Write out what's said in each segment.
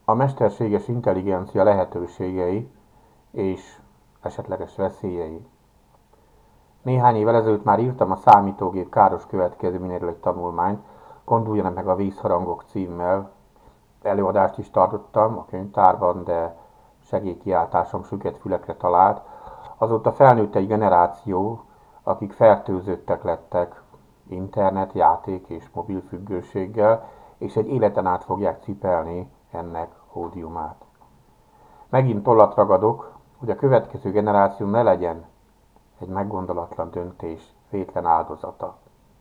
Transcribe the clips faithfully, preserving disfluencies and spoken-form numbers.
A mesterséges intelligencia lehetőségei és esetleges veszélyei. Néhány évvel ezelőtt már írtam a számítógép káros következményeiről egy tanulmányt, Gondoljanak meg a Vészharangok címmel. Előadást is tartottam a könyvtárban, de segélykiáltásom süket fülekre talált. Azóta felnőtt egy generáció, akik fertőzöttek lettek internet, játék és mobil függőséggel, és egy életen át fogják cipelni ennek ódiumát. Megint tollat ragadok, hogy a következő generáció ne legyen egy meggondolatlan döntés vétlen áldozata.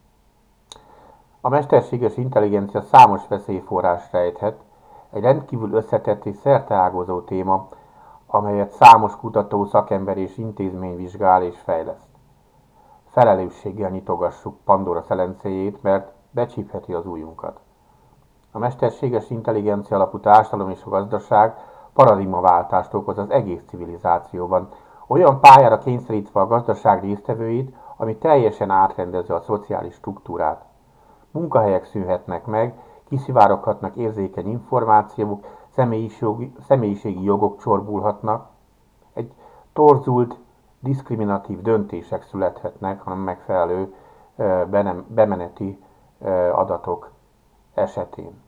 A mesterséges intelligencia számos veszélyforrás rejthet, egy rendkívül összetett és szerteágazó téma, amelyet számos kutató, szakember és intézmény vizsgál és fejleszt. Felelősséggel nyitogassuk Pandora szelencéjét, mert becsípheti az ujjunkat. A mesterséges intelligencia alapú társadalom és a gazdaság paradigmaváltást okoz az egész civilizációban, olyan pályára kényszerítve a gazdaság résztvevőit, ami teljesen átrendezi a szociális struktúrát. Munkahelyek szűnhetnek meg, kiszivároghatnak érzékeny információk, személyiségi, személyiségi jogok csorbulhatnak, egy torzult, diszkriminatív döntések születhetnek, hanem megfelelő bemeneti adatok esetén.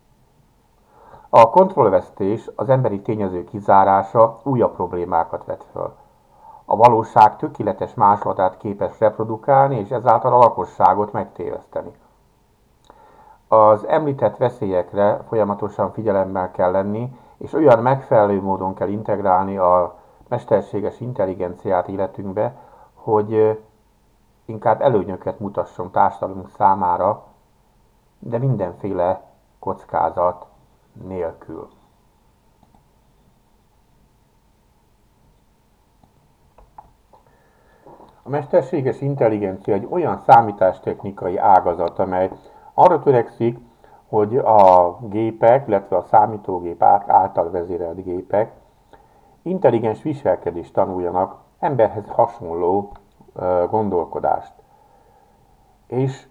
A kontrollvesztés, az emberi tényező kizárása újabb problémákat vet föl. A valóság tökéletes másolatát képes reprodukálni, és ezáltal a lakosságot megtéveszteni. Az említett veszélyekre folyamatosan figyelemmel kell lenni, és olyan megfelelő módon kell integrálni a mesterséges intelligenciát életünkbe, hogy inkább előnyöket mutasson társadalmunk számára, de mindenféle kockázat nélkül. A mesterséges intelligencia egy olyan számítástechnikai ágazat, amely arra törekszik, hogy a gépek, illetve a számítógépek által vezérelt gépek intelligens viselkedést tanuljanak, emberhez hasonló gondolkodást. És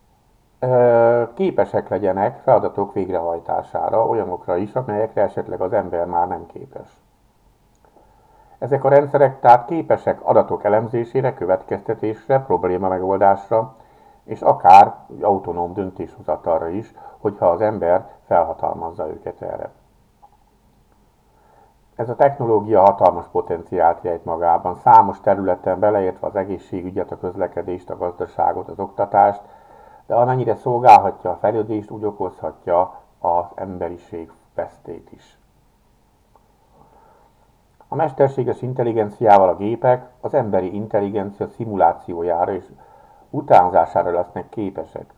képesek legyenek feladatok végrehajtására, olyanokra is, amelyekre esetleg az ember már nem képes. Ezek a rendszerek tehát képesek adatok elemzésére, következtetésre, probléma megoldásra, és akár autonóm döntéshozatalra is, hogyha az ember felhatalmazza őket erre. Ez a technológia hatalmas potenciált rejt magában, számos területen beleértve az egészségügyet, a közlekedést, a gazdaságot, az oktatást, de amennyire szolgálhatja a fejlődést, úgy okozhatja az emberiség vesztét is. A mesterséges intelligenciával a gépek az emberi intelligencia szimulációjára és utánzására lesznek képesek.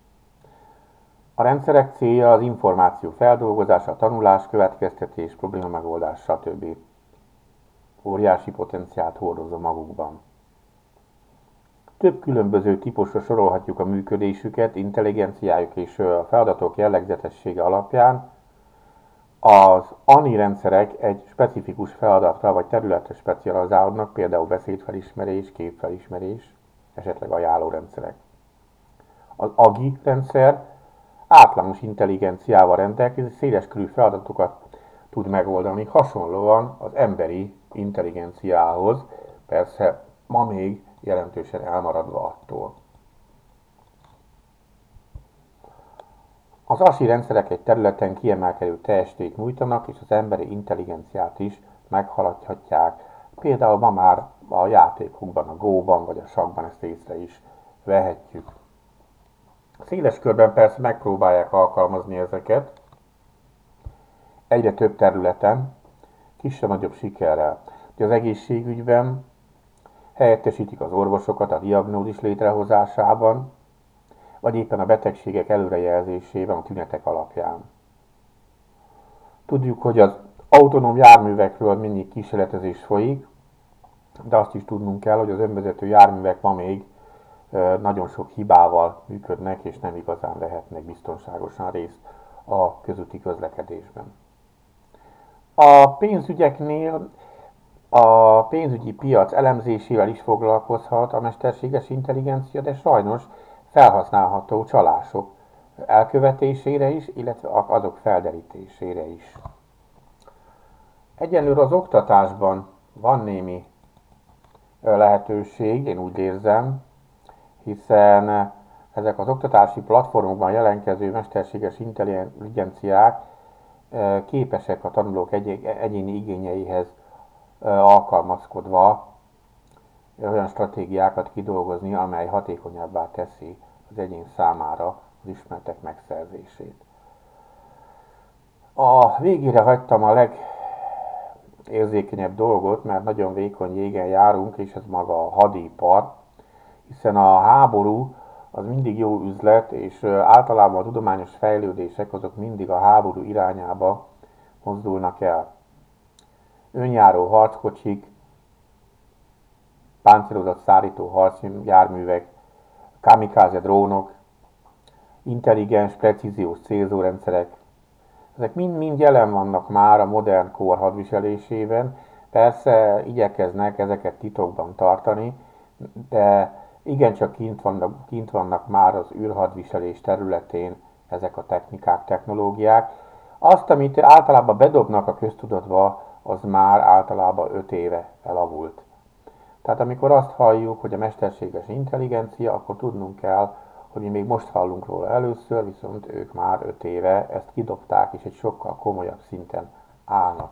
A rendszerek célja az információ feldolgozása, a tanulás, következtetés, probléma megoldás, stb. Óriási potenciált hordozza magukban. Több különböző típusra sorolhatjuk a működésüket, intelligenciájuk és a feladatok jellegzetessége alapján. Az á en i rendszerek egy specifikus feladatra vagy területre specializálódnak, például beszédfelismerés, képfelismerés, esetleg ajánlórendszerek. Az á gé i rendszer átlagos intelligenciával rendelkezik, széleskörű feladatokat tud megoldani, hasonlóan az emberi intelligenciához, persze ma még jelentősen elmaradva attól. Az á es i rendszerek egy területen kiemelkedő teljesítményt nyújtanak, és az emberi intelligenciát is meghaladhatják. Például ma már a játékokban, a Go-ban vagy a sakkban ezt észre is vehetjük. Széles körben persze megpróbálják alkalmazni ezeket, egyre több területen, kisebb-nagyobb sikerrel. Az egészségügyben helyettesítik az orvosokat a diagnózis létrehozásában, vagy éppen a betegségek előrejelzésében a tünetek alapján. Tudjuk, hogy az autonóm járművekről mindig kísérletezés folyik, de azt is tudnunk kell, hogy az önvezető járművek ma még nagyon sok hibával működnek, és nem igazán vehetnek biztonságosan részt a közúti közlekedésben. A pénzügyeknél a pénzügyi piac elemzésével is foglalkozhat a mesterséges intelligencia, de sajnos felhasználható csalások elkövetésére is, illetve azok felderítésére is. Egyenlőre az oktatásban van némi lehetőség, én úgy érzem, hiszen ezek az oktatási platformokban jelenkező mesterséges intelligenciák képesek a tanulók egyéni igényeihez alkalmazkodva olyan stratégiákat kidolgozni, amely hatékonyabbá teszi az egyén számára az ismeretek megszerzését. A végére hagytam a legérzékenyebb dolgot, mert nagyon vékony jégen járunk, és ez maga a hadipar, hiszen a háború az mindig jó üzlet, és általában a tudományos fejlődések azok mindig a háború irányába mozdulnak el. Önjáró harckocsik, páncélozott szállító harcjárművek, kamikáze drónok, intelligens, precíziós célzórendszerek, ezek mind-mind jelen vannak már a modern kor hadviselésében, persze igyekeznek ezeket titokban tartani, de igencsak kint vannak, kint vannak már az űrhadviselés területén ezek a technikák, technológiák. Azt, amit általában bedobnak a köztudatba, az már általában öt éve elavult. Tehát amikor azt halljuk, hogy a mesterséges intelligencia, akkor tudnunk kell, hogy mi még most hallunk róla először, viszont ők már öt éve ezt kidobták, és egy sokkal komolyabb szinten állnak.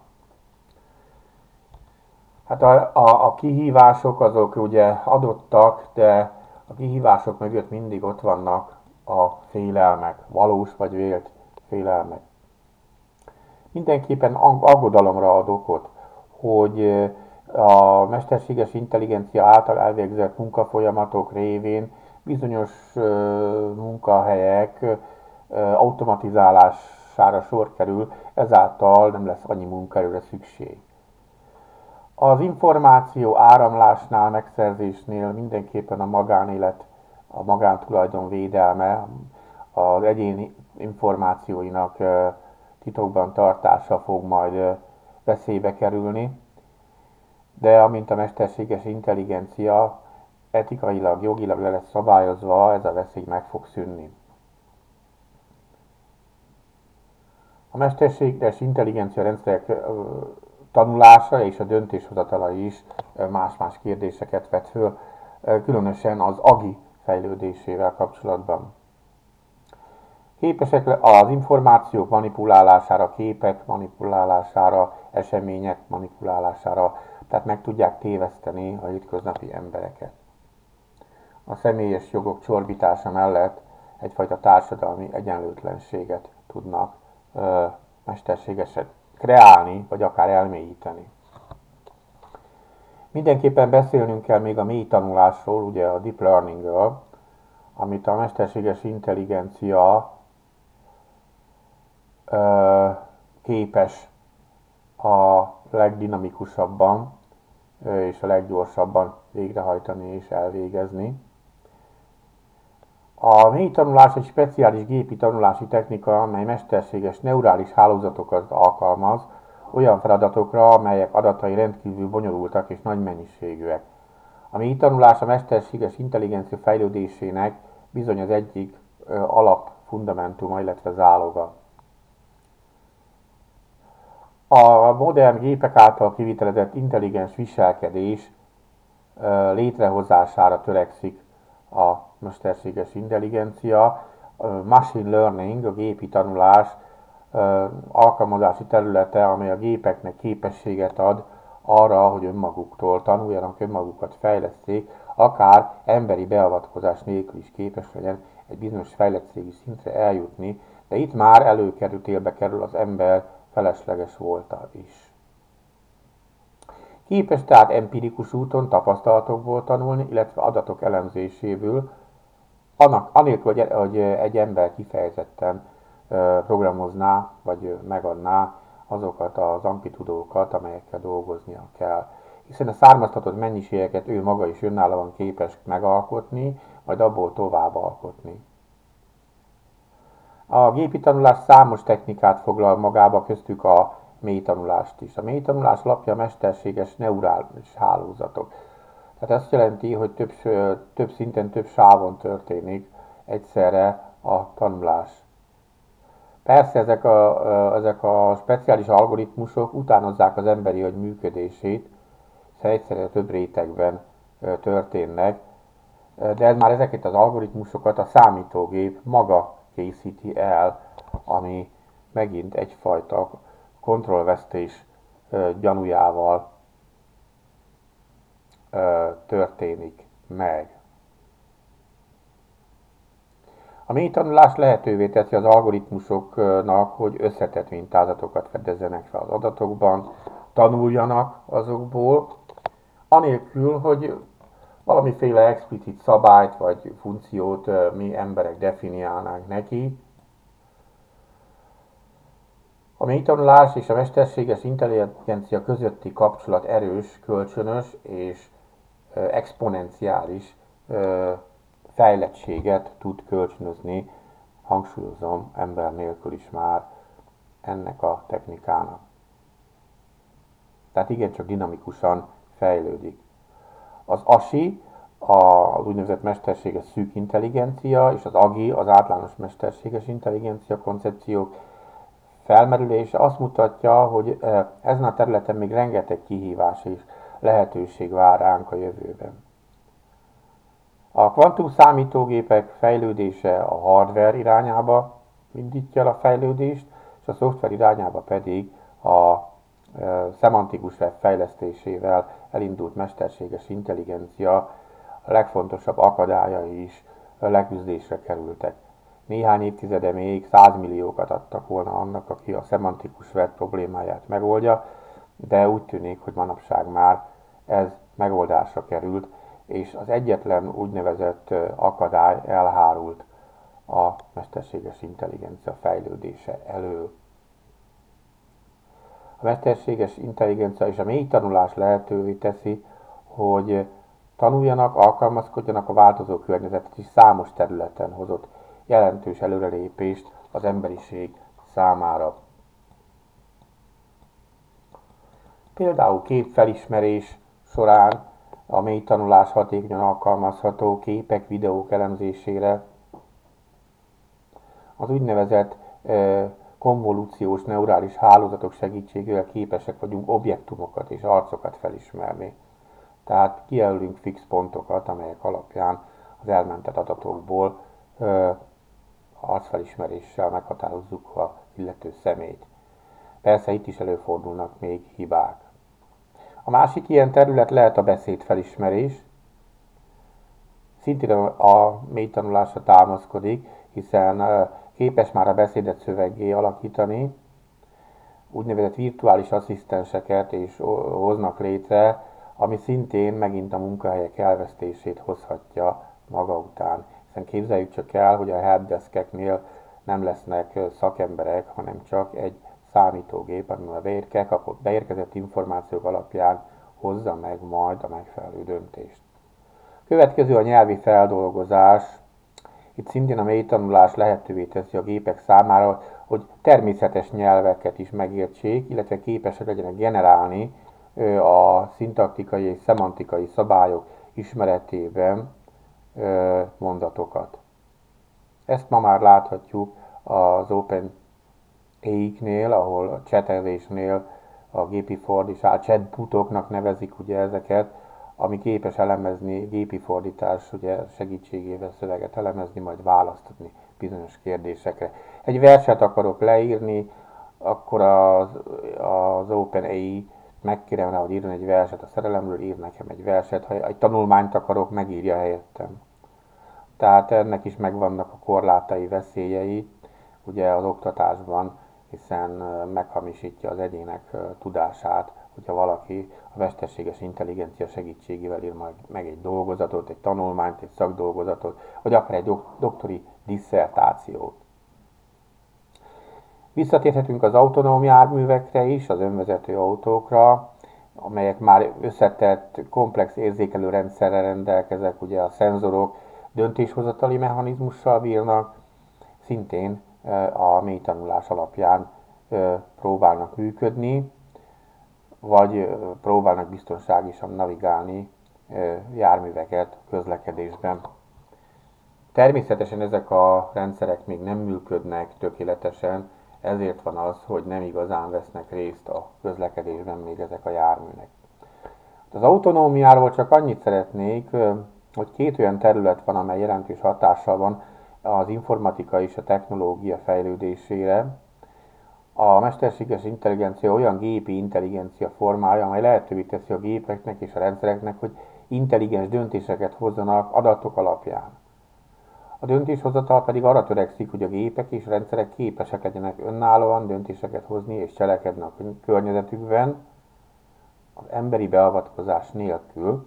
Hát a, a, a kihívások azok ugye adottak, de a kihívások mögött mindig ott vannak a félelmek, valós vagy vélt félelmek. Mindenképpen aggodalomra ad okot, hogy a mesterséges intelligencia által elvégzett munkafolyamatok révén bizonyos munkahelyek automatizálására sor kerül, ezáltal nem lesz annyi munkaerőre szükség. Az információ áramlásnál, megszerzésnél mindenképpen a magánélet, a magántulajdon védelme, az egyéni információinak titokban tartása fog majd veszélybe kerülni, de amint a mesterséges intelligencia etikailag, jogilag le lesz szabályozva, ez a veszély meg fog szűnni. A mesterséges intelligencia rendszerek tanulása és a döntéshozatala is más-más kérdéseket vet föl, különösen az agi fejlődésével kapcsolatban. Képesek az információk manipulálására, képek manipulálására, események manipulálására, tehát meg tudják téveszteni a hétköznapi embereket. A személyes jogok csorbítása mellett egyfajta társadalmi egyenlőtlenséget tudnak ö, mesterségesen kreálni, vagy akár elmélyíteni. Mindenképpen beszélnünk kell még a mély tanulásról, ugye a deep learningről, amit a mesterséges intelligencia ö, képes a legdinamikusabban ö, és a leggyorsabban végrehajtani és elvégezni. A mély tanulás egy speciális gépi tanulási technika, amely mesterséges neurális hálózatokat alkalmaz olyan feladatokra, amelyek adatai rendkívül bonyolultak és nagy mennyiségűek. A mély tanulás a mesterséges intelligencia fejlődésének bizony az egyik alapfundamentuma, illetve záloga. A modern gépek által kivitelezett intelligens viselkedés létrehozására törekszik a mesterséges intelligencia. A machine learning, a gépi tanulás alkalmazási területe, amely a gépeknek képességet ad arra, hogy önmaguktól tanuljanak, önmagukat fejleszték, akár emberi beavatkozás nélkül is képes legyen egy bizonyos fejlettségi szintre eljutni, de itt már előkerültélbe kerül az ember felesleges volta is. Képes tehát empirikus úton tapasztalatokból tanulni, illetve adatok elemzéséből, annak, anélkül, hogy, hogy egy ember kifejezetten programozná, vagy megadná azokat az amplitudókat, amelyekkel dolgoznia kell. Hiszen a származtatott mennyiségeket ő maga is önállóan képes megalkotni, majd abból tovább alkotni. A gépi tanulás számos technikát foglal magába, köztük a mély tanulást is. A mély tanulás alapja a mesterséges neurális hálózatok. Tehát azt jelenti, hogy több, több szinten, több sávon történik egyszerre a tanulás. Persze ezek a, ezek a speciális algoritmusok utánozzák az emberi agy működését, hiszen egyszerre több rétegben történnek, de ez már ezeket az algoritmusokat a számítógép maga készíti el, ami megint egyfajta kontrollvesztés gyanújával történik meg. A mély tanulás lehetővé teszi az algoritmusoknak, hogy összetett mintázatokat fedezzenek fel az adatokban, tanuljanak azokból, anélkül, hogy valamiféle explicit szabályt vagy funkciót mi emberek definiálnánk neki. A mély tanulás és a mesterséges intelligencia közötti kapcsolat erős, kölcsönös és exponenciális fejlettséget tud kölcsönözni, hangsúlyozom, ember nélkül is már ennek a technikának. Tehát igencsak dinamikusan fejlődik. Az á es i, az úgynevezett mesterséges szűk intelligencia, és az á gé i, az általános mesterséges intelligencia koncepciók felmerülése azt mutatja, hogy ezen a területen még rengeteg kihívás és lehetőség vár ránk a jövőben. A kvantum számítógépek fejlődése a hardware irányába indítja el a fejlődést, és a szoftver irányába pedig a e, szemantikus web fejlesztésével elindult mesterséges intelligencia a legfontosabb akadályai is leküzdésre kerültek. Néhány évtizede még százmilliókat adtak volna annak, aki a szemantikus web problémáját megoldja, de úgy tűnik, hogy manapság már ez megoldásra került, és az egyetlen úgynevezett akadály elhárult a mesterséges intelligencia fejlődése elől. A mesterséges intelligencia és a mély tanulás lehetővé teszi, hogy tanuljanak, alkalmazkodjanak a változó környezetet, és számos területen hozott jelentős előrelépést az emberiség számára. Például képfelismerés során a mély tanulás hatékonyan alkalmazható képek, videók elemzésére, az úgynevezett e, konvolúciós neurális hálózatok segítségével képesek vagyunk objektumokat és arcokat felismerni. Tehát kijelölünk fix pontokat, amelyek alapján az elmentett adatokból e, arcfelismeréssel meghatározzuk az illető személyt. Persze itt is előfordulnak még hibák. A másik ilyen terület lehet a beszédfelismerés. Szintén a mély tanulásra támaszkodik, hiszen képes már a beszédet szöveggé alakítani, úgynevezett virtuális asszisztenseket is hoznak létre, ami szintén megint a munkahelyek elvesztését hozhatja maga után. Hiszen képzeljük csak el, hogy a helpdeskeknél nem lesznek szakemberek, hanem csak egy számítógép, amivel a beérkezett információk alapján hozza meg majd a megfelelő döntést. Következő a nyelvi feldolgozás. Itt szintén a mély tanulás lehetővé teszi a gépek számára, hogy természetes nyelveket is megértsék, illetve képesek legyenek generálni a szintaktikai és szemantikai szabályok ismeretében mondatokat. Ezt ma már láthatjuk az OpenAI-knél, ahol a csetelésnél a gépi fordítás, chatbotoknak nevezik ugye ezeket, ami képes elemezni, gépi fordítás ugye segítségével szöveget elemezni, majd választ adni bizonyos kérdésekre. Egy verset akarok leírni, akkor az, az OpenAI megkérem rá, hogy írjon egy verset a szerelemről, ír nekem egy verset, ha egy tanulmányt akarok, megírja helyettem. Tehát ennek is megvannak a korlátai, veszélyei ugye az oktatásban, hiszen meghamisítja az egyének tudását, hogyha valaki a mesterséges intelligencia segítségével ír meg egy dolgozatot, egy tanulmányt, egy szakdolgozatot, vagy akár egy doktori disszertációt. Visszatérhetünk az autonóm járművekre is, az önvezető autókra, amelyek már összetett, komplex érzékelő rendszerrel rendelkeznek, ugye a szenzorok döntéshozatali mechanizmussal bírnak, szintén a mély tanulás alapján próbálnak működni, vagy próbálnak biztonságosan navigálni járműveket közlekedésben. Természetesen ezek a rendszerek még nem működnek tökéletesen, ezért van az, hogy nem igazán vesznek részt a közlekedésben még ezek a járműnek. Az autonómiáról csak annyit szeretnék, hogy két olyan terület van, amely jelentős hatással van az informatika és a technológia fejlődésére. A mesterséges intelligencia olyan gépi intelligencia formája, amely lehetővé teszi a gépeknek és a rendszereknek, hogy intelligens döntéseket hozzanak adatok alapján. A döntéshozatal pedig arra törekszik, hogy a gépek és rendszerek képesek legyenek önállóan döntéseket hozni és cselekedni a környezetükben, az emberi beavatkozás nélkül,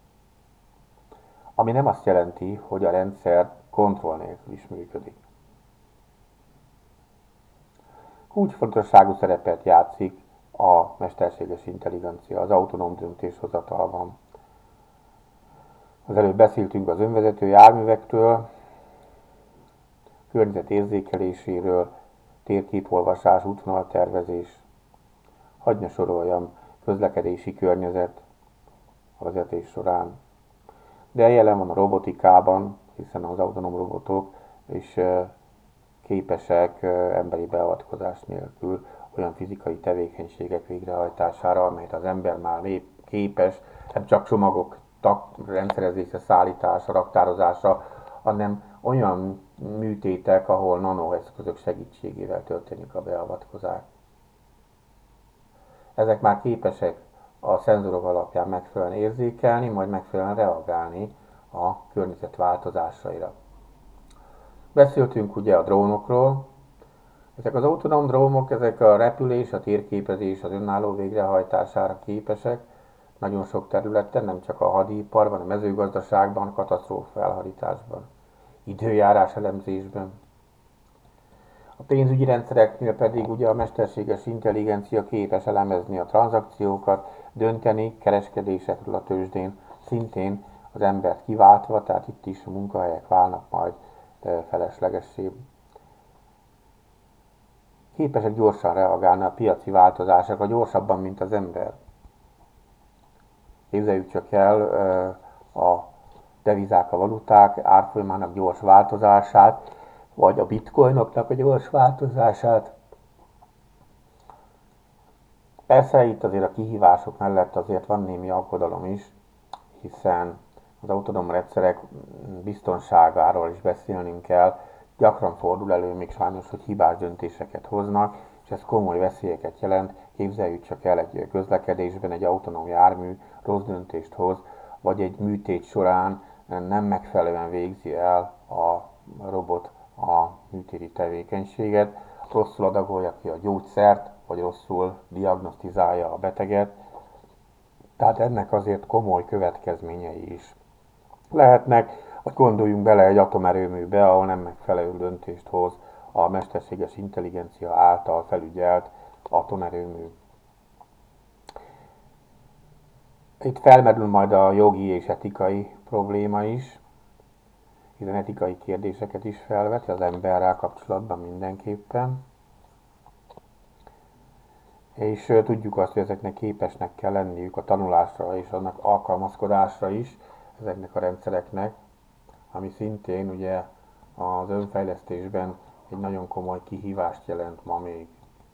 ami nem azt jelenti, hogy a rendszer kontroll nélkül is működik. Kulcsfontosságú szerepet játszik a mesterséges intelligencia az autonóm döntéshozatalban. Az előbb beszéltünk az önvezető járművektől, környezetérzékeléséről, térképolvasás, útvonaltervezés, hadd ne soroljam, közlekedési környezet a vezetés során. De jelen van a robotikában, hiszen az autonóm robotok is képesek emberi beavatkozás nélkül olyan fizikai tevékenységek végrehajtására, amelyet az ember már képes, nem csak csomagok rendszerezése, szállítása, raktározása, hanem olyan műtétek, ahol nanoeszközök segítségével történik a beavatkozás. Ezek már képesek a szenzorok alapján megfelelően érzékelni, majd megfelelően reagálni a környezet változásaira. Beszéltünk ugye a drónokról. Ezek az autonóm drónok, ezek a repülés, a térképezés, az önálló végrehajtására képesek. Nagyon sok területen, nem csak a hadiparban, a mezőgazdaságban, katasztrófa elhárításban, időjárás elemzésben. A pénzügyi rendszereknél pedig ugye a mesterséges intelligencia képes elemezni a tranzakciókat, dönteni kereskedésekről a tőzsdén, szintén az embert kiváltva, tehát itt is a munkahelyek válnak majd feleslegessé. Képesek gyorsan reagálni a piaci változásokra, gyorsabban, mint az ember. Képzeljük csak el a devizák, a valuták árfolyamának gyors változását, vagy a bitcoinoknak a gyors változását. Persze itt azért a kihívások mellett azért van némi aggodalom is, hiszen az autonóm rendszerek biztonságáról is beszélnünk kell. Gyakran fordul elő még sajnos, hogy hibás döntéseket hoznak, és ez komoly veszélyeket jelent. Képzeljük csak el, egy közlekedésben egy autonóm jármű rossz döntést hoz, vagy egy műtét során nem megfelelően végzi el a robot a műtéti tevékenységet, rosszul adagolja ki a gyógyszert, vagy rosszul diagnosztizálja a beteget. Tehát ennek azért komoly következményei is lehetnek, vagy gondoljunk bele egy atomerőműbe, ahol nem megfelelő döntést hoz a mesterséges intelligencia által felügyelt atomerőmű. Itt felmerül majd a jogi és etikai probléma is, hiszen etikai kérdéseket is felvet az emberrel kapcsolatban mindenképpen. És tudjuk azt, hogy ezeknek képesnek kell lenniük a tanulásra és annak alkalmazkodásra is, ezeknek a rendszereknek, ami szintén ugye az önfejlesztésben egy nagyon komoly kihívást jelent ma még.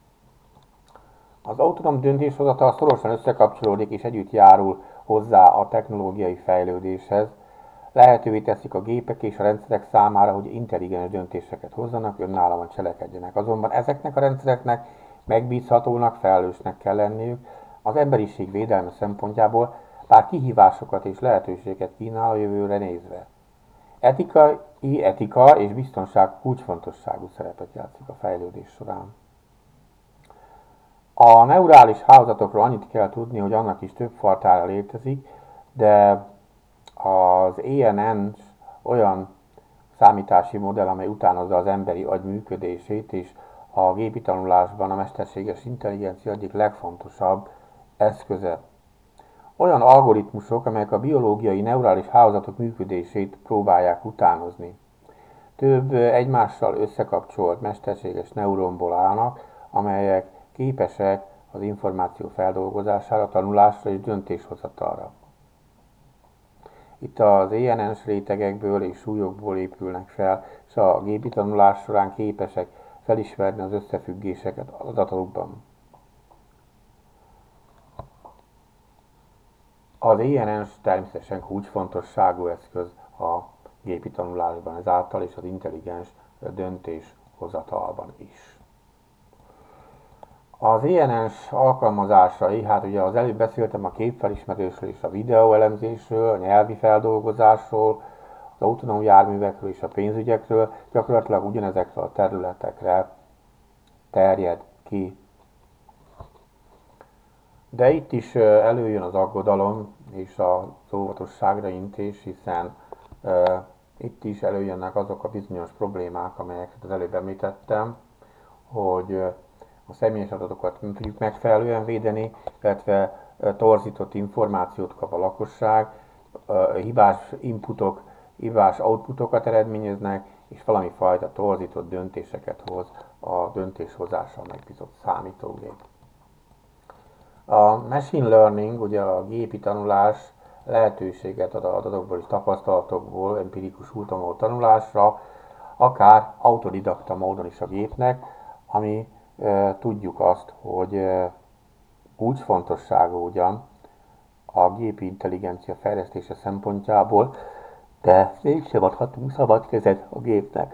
Az autonóm döntéshozatal szorosan összekapcsolódik és együtt járul hozzá a technológiai fejlődéshez. Lehetővé teszik a gépek és a rendszerek számára, hogy intelligens döntéseket hozzanak, önállóan cselekedjenek. Azonban ezeknek a rendszereknek megbízhatónak, felelősnek kell lenniük az emberiség védelme szempontjából, bár kihívásokat és lehetőséget kínál a jövőre nézve. Etikai, etika és biztonság kulcsfontosságú szerepet játszik a fejlődés során. A neurális hálózatokról annyit kell tudni, hogy annak is több fajtája létezik, de az á en en olyan számítási modell, amely utánozza az emberi agy működését, és a gépi tanulásban a mesterséges intelligencia egyik legfontosabb eszköze. Olyan algoritmusok, amelyek a biológiai neurális hálózatok működését próbálják utánozni. Több egymással összekapcsolt mesterséges neuronból állnak, amelyek képesek az információ feldolgozására, tanulásra és döntéshozatalra. Itt az é en es rétegekből és súlyokból épülnek fel, és a gépi tanulás során képesek felismerni az összefüggéseket az adatokban. Az é en es természetesen kulcsfontosságú eszköz a gépi tanulásban ezáltal és az intelligens döntéshozatalban is. Az é en es alkalmazásai, hát ugye az előbb beszéltem a képfelismerésről és a videóelemzésről, a nyelvi feldolgozásról, az autonóm járművekről és a pénzügyekről, gyakorlatilag ugyanezekre a területekre terjed ki. De itt is előjön az aggodalom és az óvatosságra intés, hiszen uh, itt is előjönnek azok a bizonyos problémák, amelyeket az előbb említettem, hogy uh, a személyes adatokat nem tudjuk megfelelően védeni, illetve uh, torzított információt kap a lakosság, uh, hibás inputok, hibás outputokat eredményeznek, és valami fajta torzított döntéseket hoz a döntéshozással megbízott számítógép. A machine learning, ugye a gépi tanulás lehetőséget ad adatokból és tapasztalatokból empirikus úton való tanulásra, akár autodidakta módon is a gépnek, ami e, tudjuk azt, hogy e, kulcsfontosságú ugyan a gépi intelligencia fejlesztése szempontjából, de mégsem adhatunk szabad kezet a gépnek.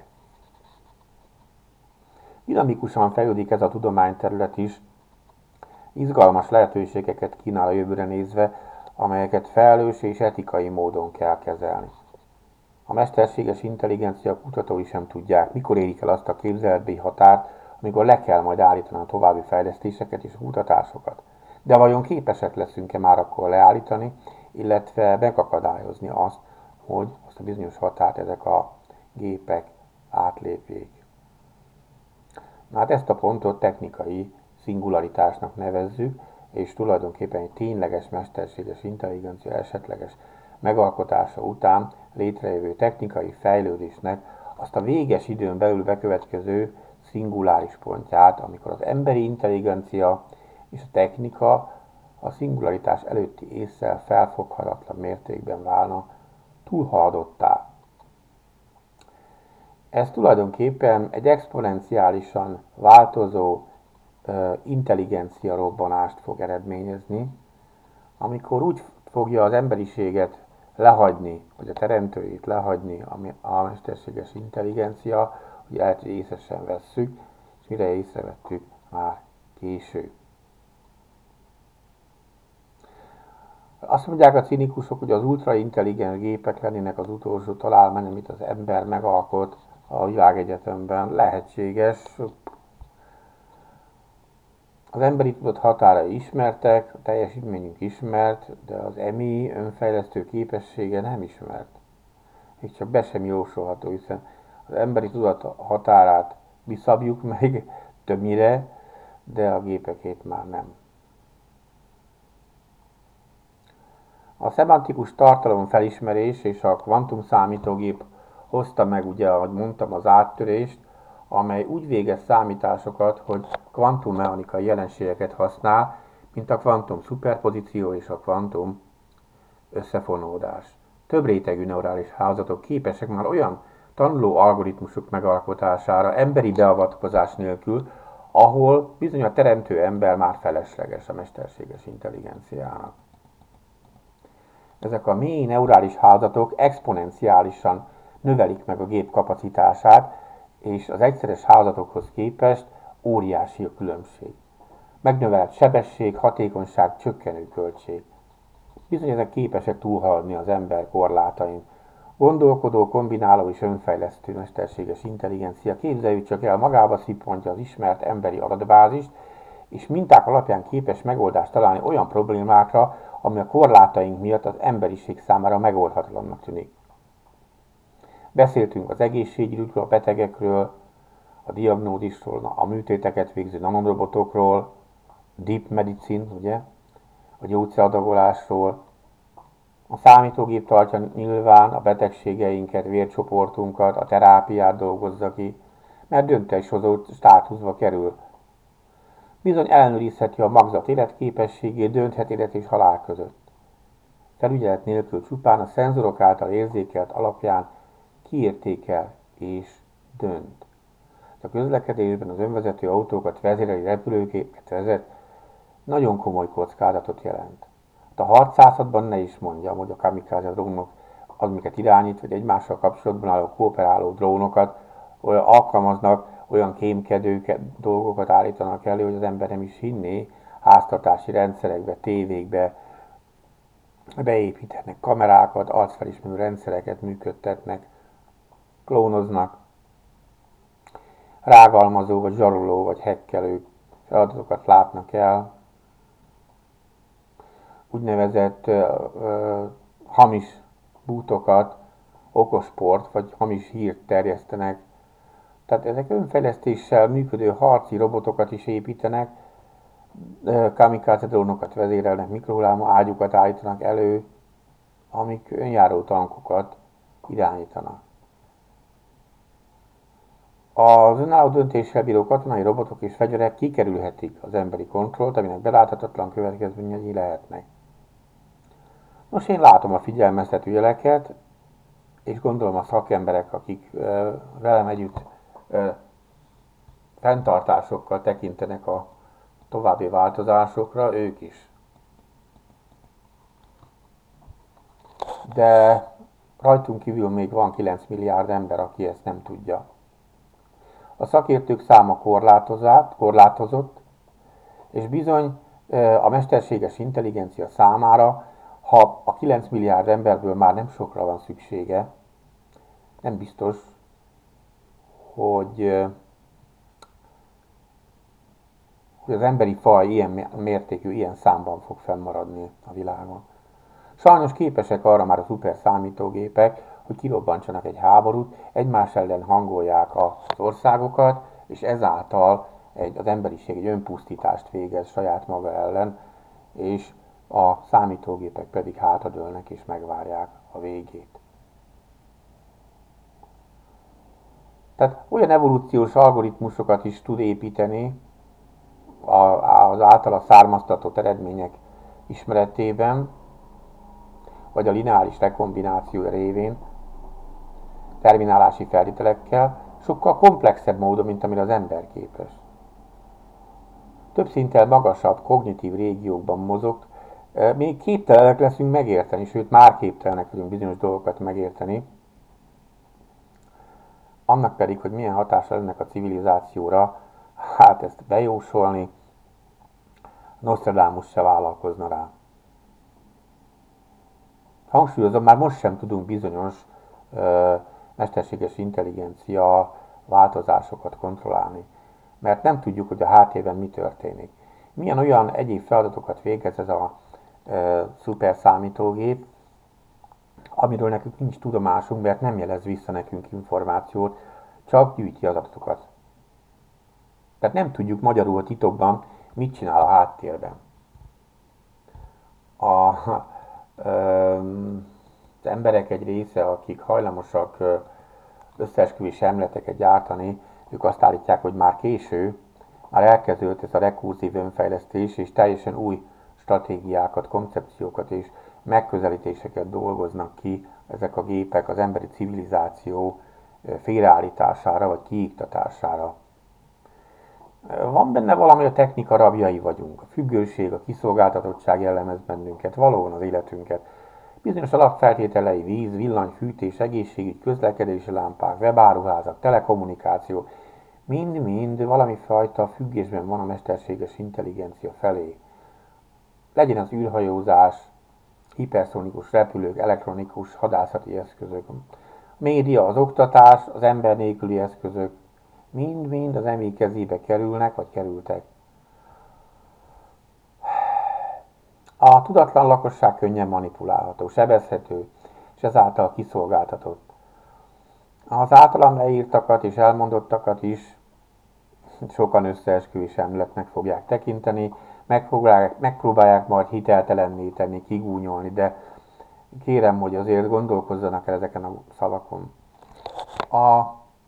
Dinamikusan fejlődik ez a tudományterület is, izgalmas lehetőségeket kínál a jövőre nézve, amelyeket felelős és etikai módon kell kezelni. A mesterséges intelligencia kutatói sem tudják, mikor érik el azt a képzeletbeli határt, amikor le kell majd állítani a további fejlesztéseket és a kutatásokat. De vajon képesek leszünk-e már akkor leállítani, illetve megakadályozni azt, hogy azt a bizonyos határt ezek a gépek átlépjék. Na hát ezt a pontot technikai szingularitásnak nevezzük, és tulajdonképpen egy tényleges mesterséges intelligencia esetleges megalkotása után létrejövő technikai fejlődésnek azt a véges időn belül bekövetkező szinguláris pontját, amikor az emberi intelligencia és a technika a szingularitás előtti ésszel felfoghatatlan mértékben válna túlhaladottá. Ez tulajdonképpen egy exponenciálisan változó intelligencia robbanást fog eredményezni, amikor úgy fogja az emberiséget lehagyni, vagy a teremtőjét lehagyni a mesterséges intelligencia, hogy lehet, hogy észre sem vesszük, és mire észrevettük, már késő. Azt mondják a cinikusok, hogy az ultraintelligens gépek lennének az utolsó találmány, amit az ember megalkot a világegyetemben. Lehetséges. Az emberi tudat határai ismertek, a teljesítményünk ismert, de az em i önfejlesztő képessége nem ismert. Még csak be sem jósolható, hiszen az emberi tudat határát mi szabjuk meg többnyire, de a gépekét már nem. A szemantikus tartalom felismerés és a kvantum számítógép hozta meg, ugye, ahogy mondtam, az áttörést, amely úgy végez számításokat, hogy kvantummechanikai jelenségeket használ, mint a kvantum szuperpozíció és a kvantum összefonódás. Több rétegű neurális hálózatok képesek már olyan tanuló algoritmusok megalkotására emberi beavatkozás nélkül, ahol bizony a teremtő ember már felesleges a mesterséges intelligenciának. Ezek a mély neurális hálózatok exponenciálisan növelik meg a gép kapacitását, és az egyszeres hálózatokhoz képest óriási a különbség. Megnövelt sebesség, hatékonyság, csökkenő költség. Bizony ezek képesek túlhaladni az ember korlátain. Gondolkodó, kombináló és önfejlesztő mesterséges intelligencia, képzeljük csak el, magába szippantja az ismert emberi adatbázist, és minták alapján képes megoldást találni olyan problémákra, ami a korlátaink miatt az emberiség számára megoldhatatlannak tűnik. Beszéltünk az egészségügyről, a betegekről, a diagnózisról, a műtéteket végző nanorobotokról, deep medicine, ugye, a gyógyszeradagolásról. A számítógép tartja nyilván a betegségeinket, vércsoportunkat, a terápiát dolgozza ki, mert döntéshozó státuszba kerül. Bizony ellenőrizheti a magzat életképességét, dönthet élet és halál között. felügyelet nélkül csupán a szenzorok által érzékelt alapján kiértékel és dönt. A közlekedésben az önvezető autókat vezéreli repülőgépet vezet, nagyon komoly kockázatot jelent. A harcászatban ne is mondjam, hogy a kamikaze drónok, amiket irányít, vagy egymással kapcsolatban álló kooperáló drónokat olyan alkalmaznak, olyan kémkedő dolgokat állítanak elő, hogy az ember nem is hinné, háztartási rendszerekbe, tévékbe beépíthetnek kamerákat, arcfelismerő rendszereket működtetnek, klónoznak, rágalmazó, vagy zsaroló, vagy hekkelő feladatokat látnak el, úgynevezett ö, ö, hamis bútokat, okosport, vagy hamis hírt terjesztenek. Tehát ezek önfejlesztéssel működő harci robotokat is építenek, kamikaze drónokat vezérelnek, mikrohullámú ágyukat állítanak elő, amik önjáró tankokat irányítanak. Az önálló döntéssel bíró katonai robotok és fegyverek kikerülhetik az emberi kontrollt, aminek beláthatatlan következményei lehetnek. Most én látom a figyelmeztető jeleket, és gondolom a szakemberek, akik ö, velem együtt ö, fenntartásokkal tekintenek a további változásokra, ők is. De rajtunk kívül még van kilenc milliárd ember, aki ezt nem tudja. A szakértők száma korlátozott, és bizony a mesterséges intelligencia számára, ha a kilenc milliárd emberből már nem sokra van szüksége, nem biztos, hogy, hogy az emberi faj ilyen mértékű, ilyen számban fog fennmaradni a világon. Sajnos képesek arra már a szuper számítógépek, hogy kirobbantsanak egy háborút, egymás ellen hangolják az országokat, és ezáltal egy, az emberiség egy önpusztítást végez saját maga ellen, és a számítógépek pedig hátradőlnek és megvárják a végét. Tehát olyan evolúciós algoritmusokat is tud építeni az általa származtatott eredmények ismeretében, vagy a lineáris rekombináció révén, terminálási feltételekkel, sokkal komplexebb módon, mint amire az ember képes. Több szinttel magasabb kognitív régiókban mozog, még képtelenek leszünk megérteni, sőt már képtelenek vagyunk bizonyos dolgokat megérteni, annak pedig, hogy milyen hatása ennek a civilizációra, hát ezt bejósolni, Nostradamus se vállalkozna rá. Hangsúlyozom, már most sem tudunk bizonyos ö, mesterséges intelligencia változásokat kontrollálni, mert nem tudjuk, hogy a háttérben mi történik. Milyen olyan egyéb feladatokat végez ez a ö, szuper számítógép, amiről nekünk nincs tudomásunk, mert nem jelez vissza nekünk információt, csak gyűjti az adatokat. Tehát nem tudjuk magyarul titokban, mit csinál a háttérben. A, az emberek egy része, akik hajlamosak összeesküvés emleteket gyártani, ők azt állítják, hogy már késő, már elkezdődött ez a rekurzív önfejlesztés, és teljesen új stratégiákat, koncepciókat és megközelítéseket dolgoznak ki ezek a gépek az emberi civilizáció félreállítására vagy kiiktatására. Van benne valami, a technika rabjai vagyunk. A függőség, a kiszolgáltatottság jellemez bennünket, valóban az életünket. Bizonyos alapfeltételei, víz, villany, fűtés, egészségügy, közlekedési lámpák, webáruházak, telekommunikáció, mind-mind valami fajta függésben van a mesterséges intelligencia felé. Legyen az űrhajózás, hiperszonikus repülők, elektronikus hadászati eszközök, a média, az oktatás, az ember nélküli eszközök, mind-mind az ember kezébe kerülnek, vagy kerültek. A tudatlan lakosság könnyen manipulálható, sebezhető, és ezáltal kiszolgáltatott. Az általam leírtakat és elmondottakat is sokan összeesküvés emletnek fogják tekinteni, megpróbálják, megpróbálják majd hiteltelenné tenni, kigúnyolni, de kérem, hogy azért gondolkozzanak el ezeken a szavakon. A,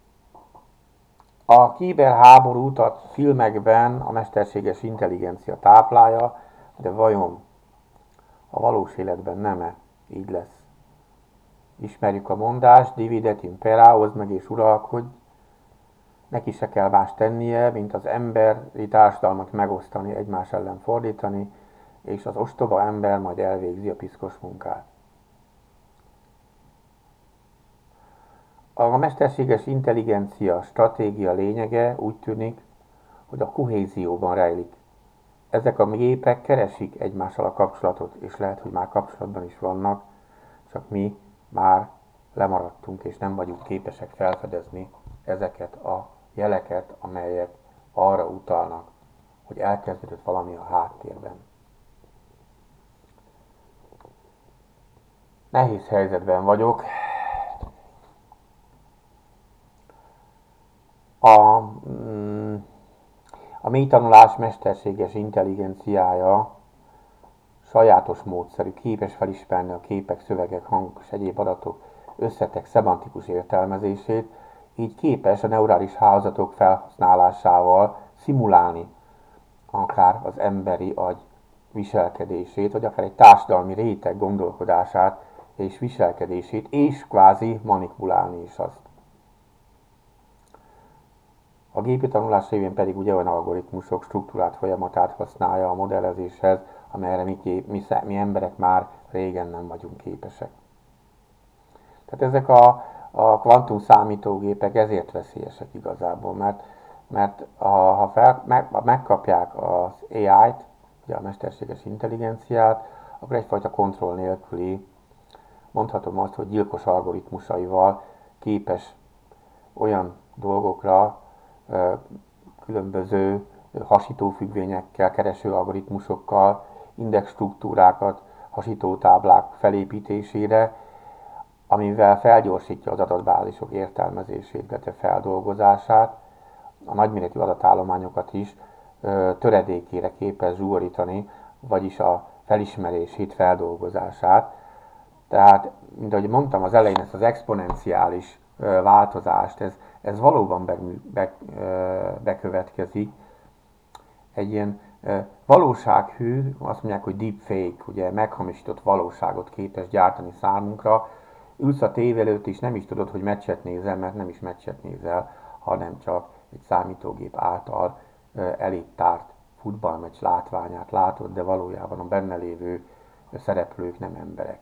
a kiberháborút a filmekben a mesterséges intelligencia táplálja, de vajon A valós életben nem-e így lesz? Ismerjük a mondást, divide et impera, hozd meg és uralkodj. Neki se kell más tennie, mint az emberi társadalmat megosztani, egymás ellen fordítani, és az ostoba ember majd elvégzi a piszkos munkát. A mesterséges intelligencia stratégia lényege úgy tűnik, hogy a kohézióban rejlik. Ezek a gépek keresik egymással a kapcsolatot, és lehet, hogy már kapcsolatban is vannak, csak mi már lemaradtunk, és nem vagyunk képesek felfedezni ezeket a jeleket, amelyek arra utalnak, hogy elkezdődött valami a háttérben. Nehéz helyzetben vagyok. A, mm, a mély tanulás mesterséges intelligenciája sajátos módszerű, képes felismerni a képek, szövegek, hangok és egyéb adatok összetett szemantikus értelmezését, így képes a neurális hálózatok felhasználásával szimulálni akár az emberi agy viselkedését, vagy akár egy társadalmi réteg gondolkodását és viselkedését, és kvázi manipulálni is azt. A gépi tanulás révén pedig ugye olyan algoritmusok struktúrát folyamatát használja a modellezéshez, amelyre mi, kép, mi, mi emberek már régen nem vagyunk képesek. Tehát ezek a, a kvantum számítógépek ezért veszélyesek igazából, mert, mert a, ha, fel, meg, ha megkapják az á í-t, ugye a mesterséges intelligenciát, akkor egyfajta kontroll nélküli, mondhatom azt, hogy gyilkos algoritmusaival képes olyan dolgokra, különböző hasítófüggvényekkel, kereső algoritmusokkal, indexstruktúrákat, hasítótáblák felépítésére, amivel felgyorsítja az adatbázisok értelmezését, illetve feldolgozását, a nagyméretű adatállományokat is töredékére képes zsugorítani, vagyis a felismerését, feldolgozását. Tehát, mint ahogy mondtam az elején, ezt az exponenciális változást, ez, ez valóban be, be, bekövetkezik. Egy ilyen valósághű, azt mondják, hogy deepfake, ugye meghamisított valóságot képes gyártani számunkra. Ülsz a tévé előtt is, nem is tudod, hogy meccset nézel, mert nem is meccset nézel, hanem csak egy számítógép által elég tárt futballmeccs látványát látod, de valójában a benne lévő szereplők nem emberek.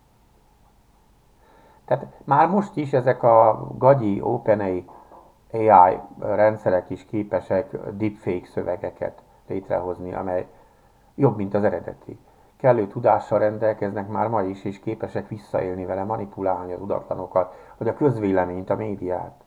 Tehát már most is ezek a gagyi OpenAI á í rendszerek is képesek deepfake szövegeket létrehozni, amely jobb, mint az eredeti. Kellő tudással rendelkeznek már ma is, és képesek visszaélni vele, manipulálni az tudatlanokat, vagy a közvéleményt, a médiát.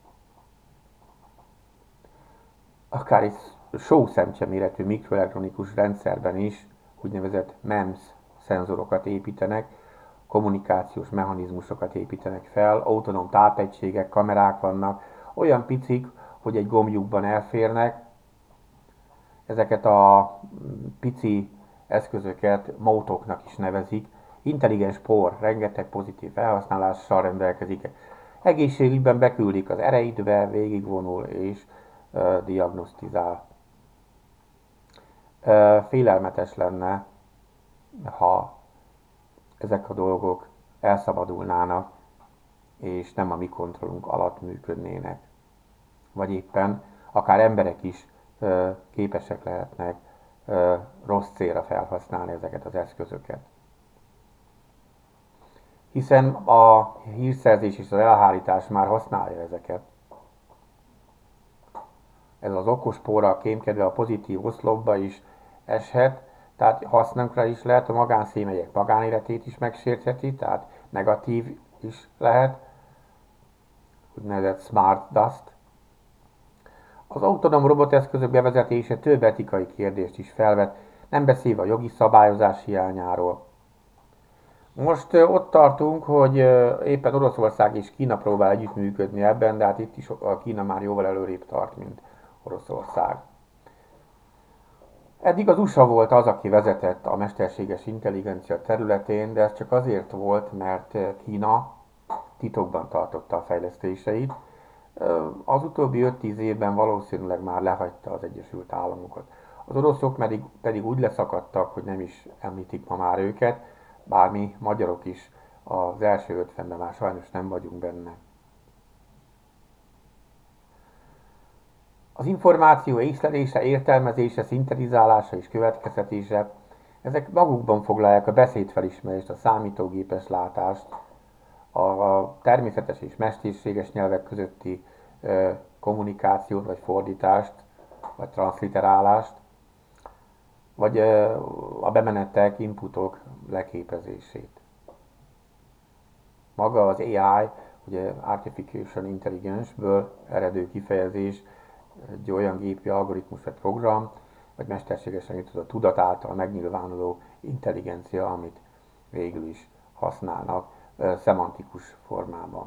Akár egy sószemcse méretű mikroelektronikus rendszerben is úgynevezett MEMS szenzorokat építenek, kommunikációs mechanizmusokat építenek fel, autonóm tápegységek, kamerák vannak, olyan picik, hogy egy gombjukban elférnek. Ezeket a pici eszközöket mótoknak is nevezik. Intelligens por, rengeteg pozitív felhasználással rendelkezik. Egészségügyben beküldik az ereidbe, végigvonul és uh, diagnosztizál. Uh, félelmetes lenne, ha ezek a dolgok elszabadulnának, és nem a mi kontrollunk alatt működnének. Vagy éppen akár emberek is ö, képesek lehetnek ö, rossz célra felhasználni ezeket az eszközöket. Hiszen a hírszerzés és az elhárítás már használja ezeket. Ez az okos póra kémkedve a pozitív oszlopba is eshet, tehát hasznunkra is lehet, a magánszemélyek magánéletét is megsértheti, tehát negatív is lehet, úgynevezett smart dust. Az autonóm roboteszközök bevezetése több etikai kérdést is felvet, nem beszélve a jogi szabályozás hiányáról. Most ott tartunk, hogy éppen Oroszország és Kína próbál együttműködni ebben, de hát itt is a Kína már jóval előrébb tart, mint Oroszország. Eddig az u es á volt az, aki vezetett a mesterséges intelligencia területén, de ez csak azért volt, mert Kína titokban tartotta a fejlesztéseit. Az utóbbi öt-tíz évben valószínűleg már lehagyta az Egyesült Államokat. Az oroszok pedig, pedig úgy leszakadtak, hogy nem is említik ma már őket. bár mi magyarok is az első ötvenben már sajnos nem vagyunk benne. Az információ észlelése, értelmezése, szintetizálása és következtetése, ezek magukban foglalják a beszédfelismerést, a számítógépes látást, a természetes és mesterséges nyelvek közötti kommunikációt, vagy fordítást, vagy transzliterálást, vagy a bemenetek, inputok leképezését. Maga az á i, ugye Artificial Intelligence-ből eredő kifejezés, egy olyan gépi algoritmus vagy program, vagy mesterségesen jutott a tudat által megnyilvánuló intelligencia, amit végül is használnak szemantikus formában.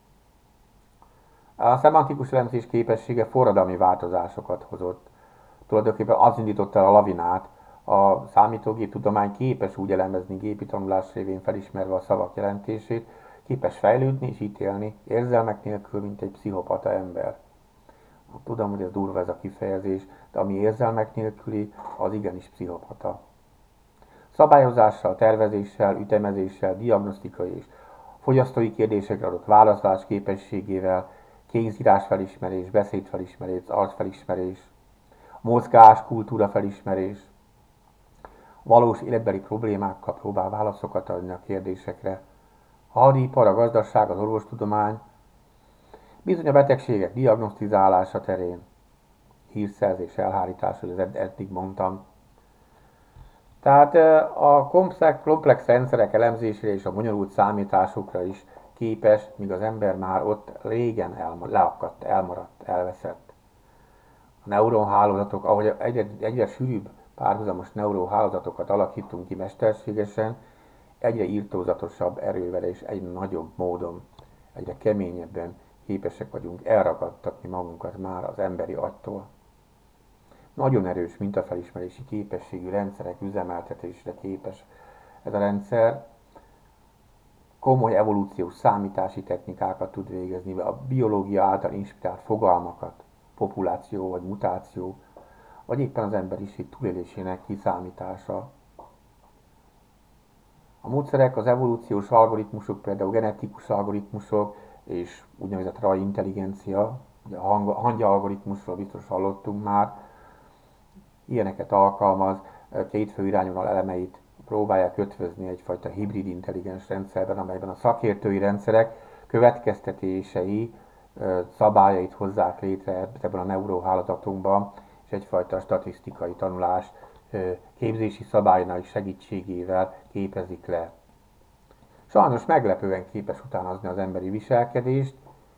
A szemantikus elemzés képessége forradalmi változásokat hozott. Tulajdonképpen az indította el a lavinát, a számítógép tudomány képes úgy elemezni gépi tanulás révén felismerve a szavak jelentését, képes fejlődni és ítélni érzelmek nélkül, mint egy pszichopata ember. Tudom, hogy ez durva ez a kifejezés, de ami érzelmek nélküli, az igenis pszichopata. Szabályozással, tervezéssel, ütemezéssel, diagnosztikai és fogyasztói kérdésekre adott válaszlás képességével, kézírásfelismerés, beszédfelismerés, arcfelismerés, mozgás, kultúra felismerés, valós életbeli problémákkal próbál válaszokat adni a kérdésekre. A hadipar, a gazdaság, az orvostudomány, bizony a betegségek diagnosztizálása terén, hírszerzés, elhárítás, hogy az eddig mondtam. Tehát a komplex, komplex rendszerek elemzésére és a bonyolult számításokra is képes, míg az ember már ott régen elma- leakadt, elmaradt, elveszett. A neuronhálózatok, ahogy egyre, egyre sűrűbb párhuzamos neuronhálózatokat alakítunk ki mesterségesen, egyre irtózatosabb erővel és egyre nagyobb módon, egyre keményebben képesek vagyunk elragadtatni magunkat már az emberi agytól. Nagyon erős mintafelismerési képességű rendszerek üzemeltetésre képes ez a rendszer. Komoly evolúciós számítási technikákat tud végezni, a biológia által inspirált fogalmakat, populáció vagy mutáció, vagy éppen az emberiség túlélésének kiszámítása. A módszerek, az evolúciós algoritmusok, például genetikus algoritmusok és úgynevezett raj intelligencia, ugye a hang, hangya algoritmusról biztos hallottunk már, ilyeneket alkalmaz, két fő irányvonal elemeit próbálják ötvözni egyfajta hibrid intelligens rendszerben, amelyben a szakértői rendszerek következtetései, szabályait hozzák létre ebben a neuróhálózatunkban, és egyfajta statisztikai tanulás képzési szabálynak segítségével képezik le. Sajnos meglepően képes utánozni az emberi viselkedést,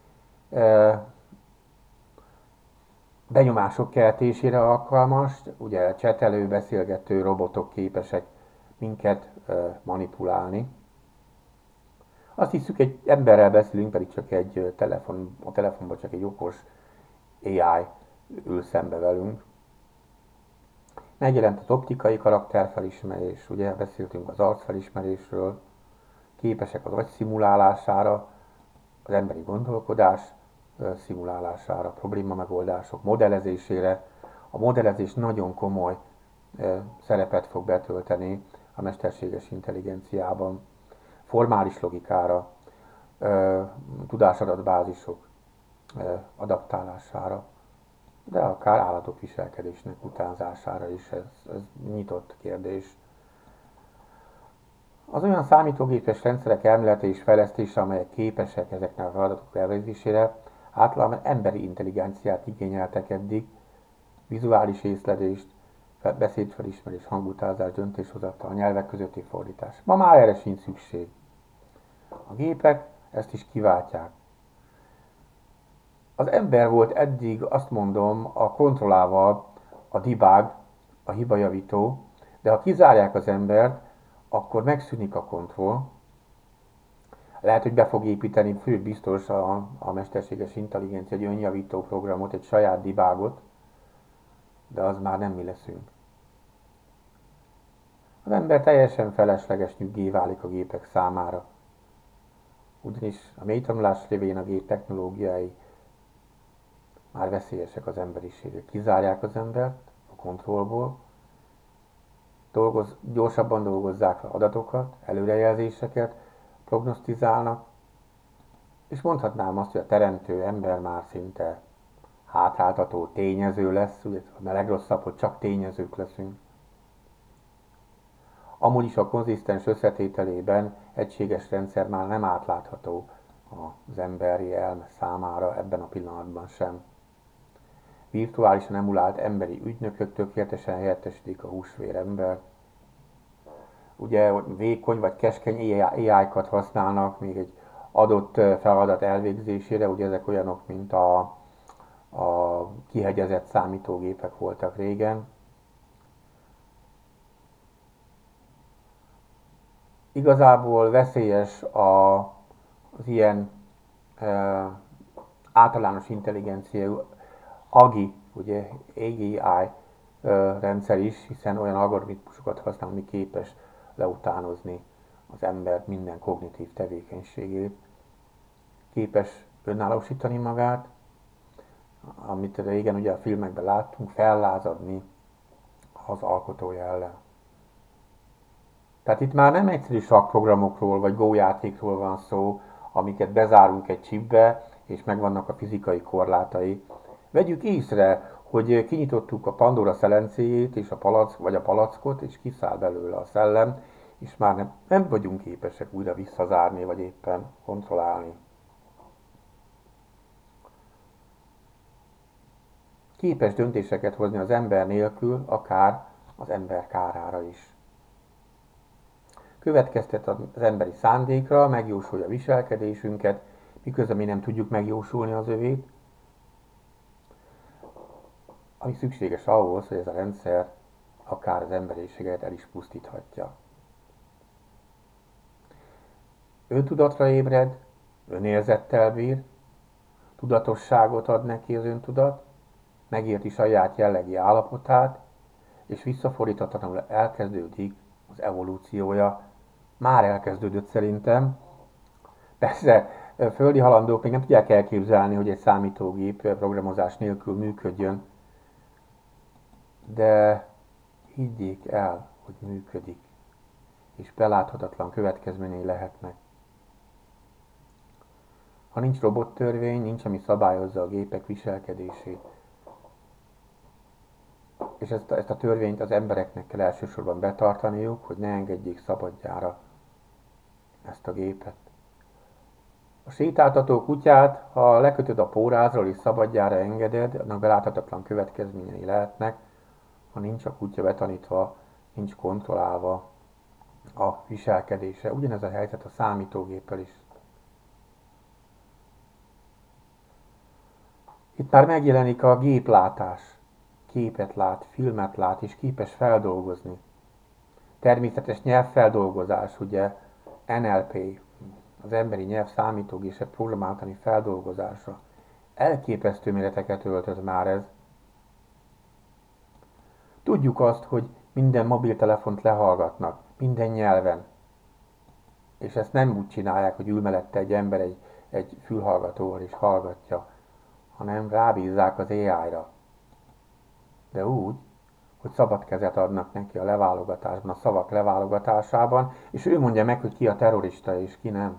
benyomások keltésére alkalmas, ugye csetelő, beszélgető robotok képesek minket manipulálni. Azt hiszük, egy emberrel beszélünk, pedig csak egy telefon, a telefonban csak egy okos á i ül szembe velünk. Megjelent az optikai karakterfelismerés, ugye beszéltünk az arcfelismerésről, képesek az agy szimulálására, az emberi gondolkodás szimulálására, probléma megoldások modellezésére. A modellezés nagyon komoly szerepet fog betölteni a mesterséges intelligenciában, formális logikára, tudásadatbázisok adaptálására, de akár állatok viselkedésnek utánzására is, ez, ez nyitott kérdés. Az olyan számítógépes rendszerek elmélete és fejlesztése, amelyek képesek ezeknek a feladatok elvégzésére, általában emberi intelligenciát igényeltek eddig, vizuális észlelést, beszédfelismerés, hangutánzás, döntéshozatal, nyelvek közötti fordítás. Ma már erre sincs szükség. A gépek ezt is kiváltják. Az ember volt eddig, azt mondom, a kontrollával a debug, a hibajavító, de ha kizárják az embert, akkor megszűnik a kontroll. Lehet, hogy be fog építeni, fő biztos a, a mesterséges intelligencia egy önjavító programot, egy saját debugot, de az már nem mi leszünk. Az ember teljesen felesleges nyuggé válik a gépek számára. Ugyanis a mélytanulás révén a gép technológiái már veszélyesek az emberiségre. Kizárják az embert a kontrollból, dolgoz, gyorsabban dolgozzák fel adatokat, előrejelzéseket, prognosztizálnak, és mondhatnám azt, hogy a teremtő ember már szinte hátráltató tényező lesz, ugye a legrosszabb, hogy csak tényezők leszünk. Amúgy is a konzisztens összetételében egységes rendszer már nem átlátható az emberi elme számára ebben a pillanatban sem. Virtuálisan emulált emberi ügynökök tökéletesen helyettesítik a húsvér embert. Ugye vékony vagy keskeny á í-kat használnak még egy adott feladat elvégzésére, ugye ezek olyanok, mint a, a kihegyezett számítógépek voltak régen. Igazából veszélyes a, az ilyen e, általános intelligencia, á gé i, ugye á gé i e, rendszer is, hiszen olyan algoritmusokat használ, ami képes leutánozni az ember minden kognitív tevékenységét, képes önállósítani magát, amit régen ugye a filmekben láttunk, fellázadni az alkotója ellen. Tehát itt már nem egyszerű sakkprogramokról vagy Go játékról van szó, amiket bezárunk egy chipbe, és megvannak a fizikai korlátai. Vegyük észre, hogy kinyitottuk a Pandora szelencéjét, és a palack, vagy a palackot, és kiszáll belőle a szellem, és már nem, nem vagyunk képesek újra visszazárni, vagy éppen kontrollálni. Képes döntéseket hozni az ember nélkül, akár az ember kárára is. Következtet az emberi szándékra, megjósolja a viselkedésünket, miközben mi nem tudjuk megjósolni az övét, ami szükséges ahhoz, hogy ez a rendszer akár az emberiséget el is pusztíthatja. Öntudatra ébred, önérzettel bír, tudatosságot ad neki az öntudat, megérti saját jellegi állapotát, és visszafordíthatatlanul elkezdődik az evolúciója. Már elkezdődött szerintem. Persze, földi halandók még nem tudják elképzelni, hogy egy számítógép programozás nélkül működjön, de higgyék el, hogy működik, és beláthatatlan következményei lehetnek. Ha nincs robottörvény, nincs, ami szabályozza a gépek viselkedését. És ezt a, ezt a törvényt az embereknek kell elsősorban betartaniuk, hogy ne engedjék szabadjára ezt a gépet. A sétáltató kutyát, ha lekötöd a pórázról és szabadjára engeded, annak beláthatatlan következményei lehetnek, ha nincs a kutya betanítva, nincs kontrollálva a viselkedése. Ugyanez a helyzet a számítógéppel is. Itt már megjelenik a géplátás. Képet lát, filmet lát, és képes feldolgozni. Természetes nyelvfeldolgozás, ugye en el pé, az emberi nyelv számítógépek programáltani feldolgozása. Elképesztő méreteket öltött már ez. Tudjuk azt, hogy minden mobiltelefont lehallgatnak, minden nyelven. És ezt nem úgy csinálják, hogy ül mellette egy ember egy, egy fülhallgatóval és hallgatja, hanem rábízzák az á í-ra. De úgy, hogy szabad kezet adnak neki a leválogatásban, a szavak leválogatásában, és ő mondja meg, hogy ki a terrorista és ki nem.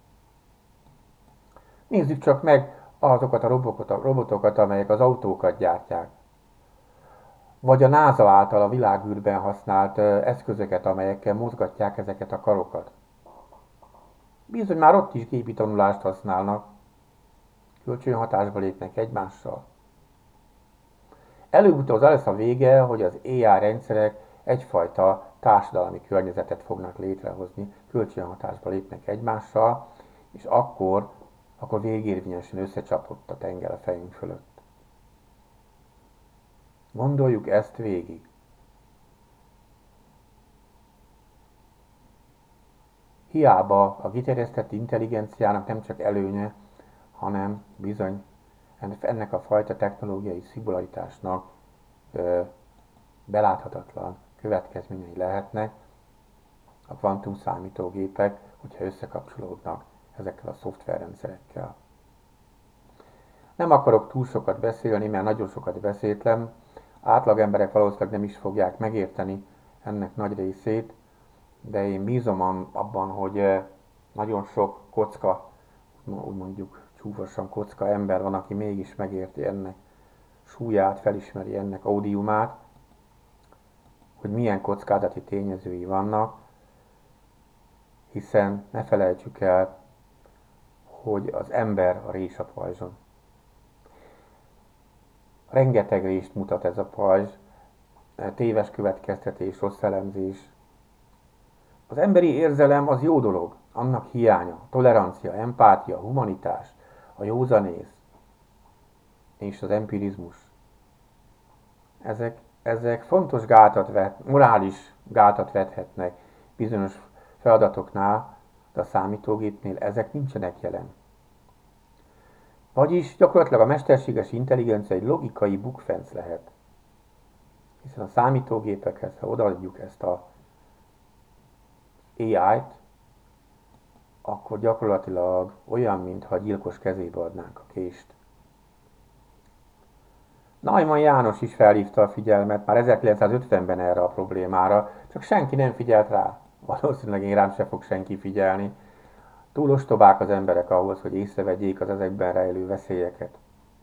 Nézzük csak meg azokat a robotokat, robotokat, amelyek az autókat gyártják. Vagy a NASA által a világűrben használt eszközöket, amelyekkel mozgatják ezeket a karokat. Bizony már ott is gépi tanulást használnak. Kölcsönhatásba lépnek egymással. Előbb-utóbb az lesz a vége, hogy az á i rendszerek egyfajta társadalmi környezetet fognak létrehozni, kölcsönhatásba lépnek egymással, és akkor, akkor végérvényesen összecsapott a tenger a fejünk fölött. Gondoljuk ezt végig. Hiába a kiterjesztett intelligenciának nem csak előnye, hanem bizony ennek a fajta technológiai szingularitásnak ö, beláthatatlan következményei lehetnek a kvantum számítógépek, hogyha összekapcsolódnak ezekkel a szoftverrendszerekkel. Nem akarok túl sokat beszélni, mert nagyon sokat beszéltem. Átlag emberek valószínűleg nem is fogják megérteni ennek nagy részét, de én bízom abban, hogy nagyon sok kocka, úgy mondjuk csúfosan kocka ember van, aki mégis megérti ennek súlyát, felismeri ennek ódiumát, hogy milyen kockázati tényezői vannak, hiszen ne felejtsük el, hogy az ember a rés a pajzson. Rengeteg rést mutat ez a pajzs, téves következtetés, rossz elemzés. Az emberi érzelem az jó dolog, annak hiánya, tolerancia, empátia, humanitás, a józanész és az empirizmus. Ezek, ezek fontos gátat vet, morális gátat vethetnek bizonyos feladatoknál, de a számítógépnél ezek nincsenek jelen. Vagyis gyakorlatilag a mesterséges intelligencia egy logikai bukfenc lehet. Hiszen a számítógépekhez, ha odaadjuk ezt a á í-t, akkor gyakorlatilag olyan, mintha a gyilkos kezébe adnánk a kést. Neumann János is felhívta a figyelmet már ezerkilencszázötvenben erre a problémára, csak senki nem figyelt rá. Valószínűleg én rám se fog senki figyelni. Túl ostobák az emberek ahhoz, hogy észrevegyék az ezekben rejlő veszélyeket.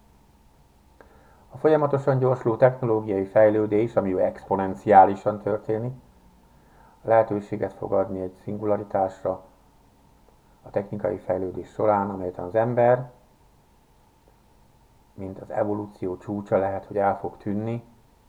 A folyamatosan gyorsuló technológiai fejlődés, ami exponenciálisan történik, lehetőséget fog adni egy szingularitásra a technikai fejlődés során, amelyet az ember, mint az evolúció csúcsa lehet, hogy el fog tűnni,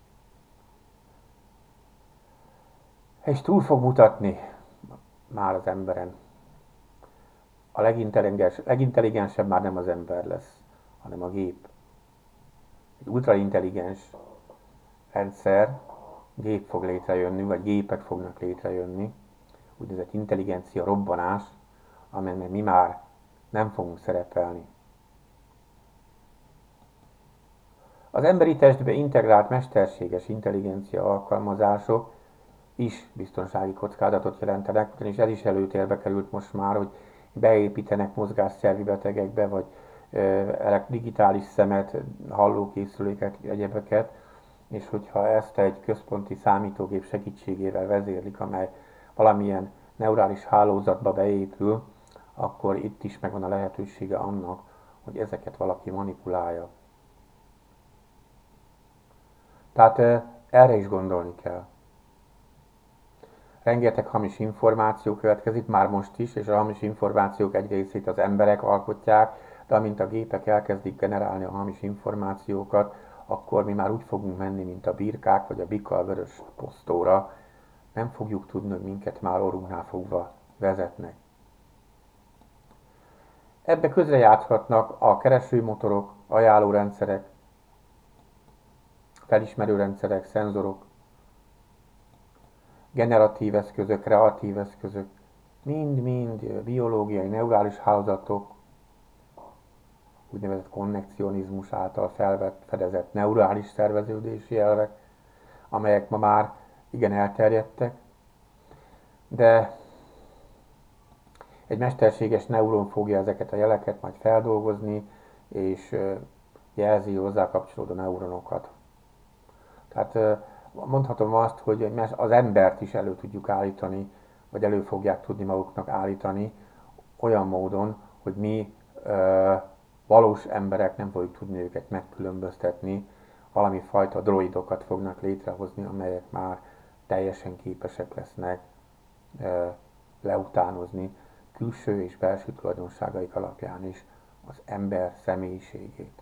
és túl fog mutatni már az emberen. A legintelligens, legintelligensebb már nem az ember lesz, hanem a gép. Egy ultraintelligens rendszer, gép fog létrejönni, vagy gépek fognak létrejönni, úgynevezett intelligencia robbanás, amelyben mi már nem fogunk szerepelni. Az emberi testbe integrált mesterséges intelligencia alkalmazások is biztonsági kockázatot jelentenek, ugyanis ez is előtérbe került most már, hogy beépítenek mozgásszervi betegekbe, vagy digitális szemet, hallókészüléket, egyebeket, és hogyha ezt egy központi számítógép segítségével vezérlik, amely valamilyen neurális hálózatba beépül, akkor itt is megvan a lehetősége annak, hogy ezeket valaki manipulálja. Tehát erre is gondolni kell. Rengeteg hamis információ következik, már most is, és a hamis információk egy részét az emberek alkotják, de amint a gépek elkezdik generálni a hamis információkat, akkor mi már úgy fogunk menni, mint a birkák, vagy a bika a vörös posztóra. Nem fogjuk tudni, hogy minket már orrunknál fogva vezetnek. Ebbe közrejátszhatnak a keresőmotorok, ajánlórendszerek, felismerőrendszerek, szenzorok, generatív eszközök, kreatív eszközök, mind-mind biológiai, neurális hálózatok, úgynevezett konnekcionizmus által felvett, fedezett neurális szerveződési elvek, amelyek ma már igen elterjedtek, de egy mesterséges neuron fogja ezeket a jeleket majd feldolgozni, és jelzi hozzá kapcsolódó neuronokat. Tehát mondhatom azt, hogy az embert is elő tudjuk állítani, vagy elő fogják tudni maguknak állítani olyan módon, hogy mi ö, valós emberek nem fogjuk tudni őket megkülönböztetni, valami fajta droidokat fognak létrehozni, amelyek már teljesen képesek lesznek ö, leutánozni külső és belső tulajdonságaik alapján is az ember személyiségét.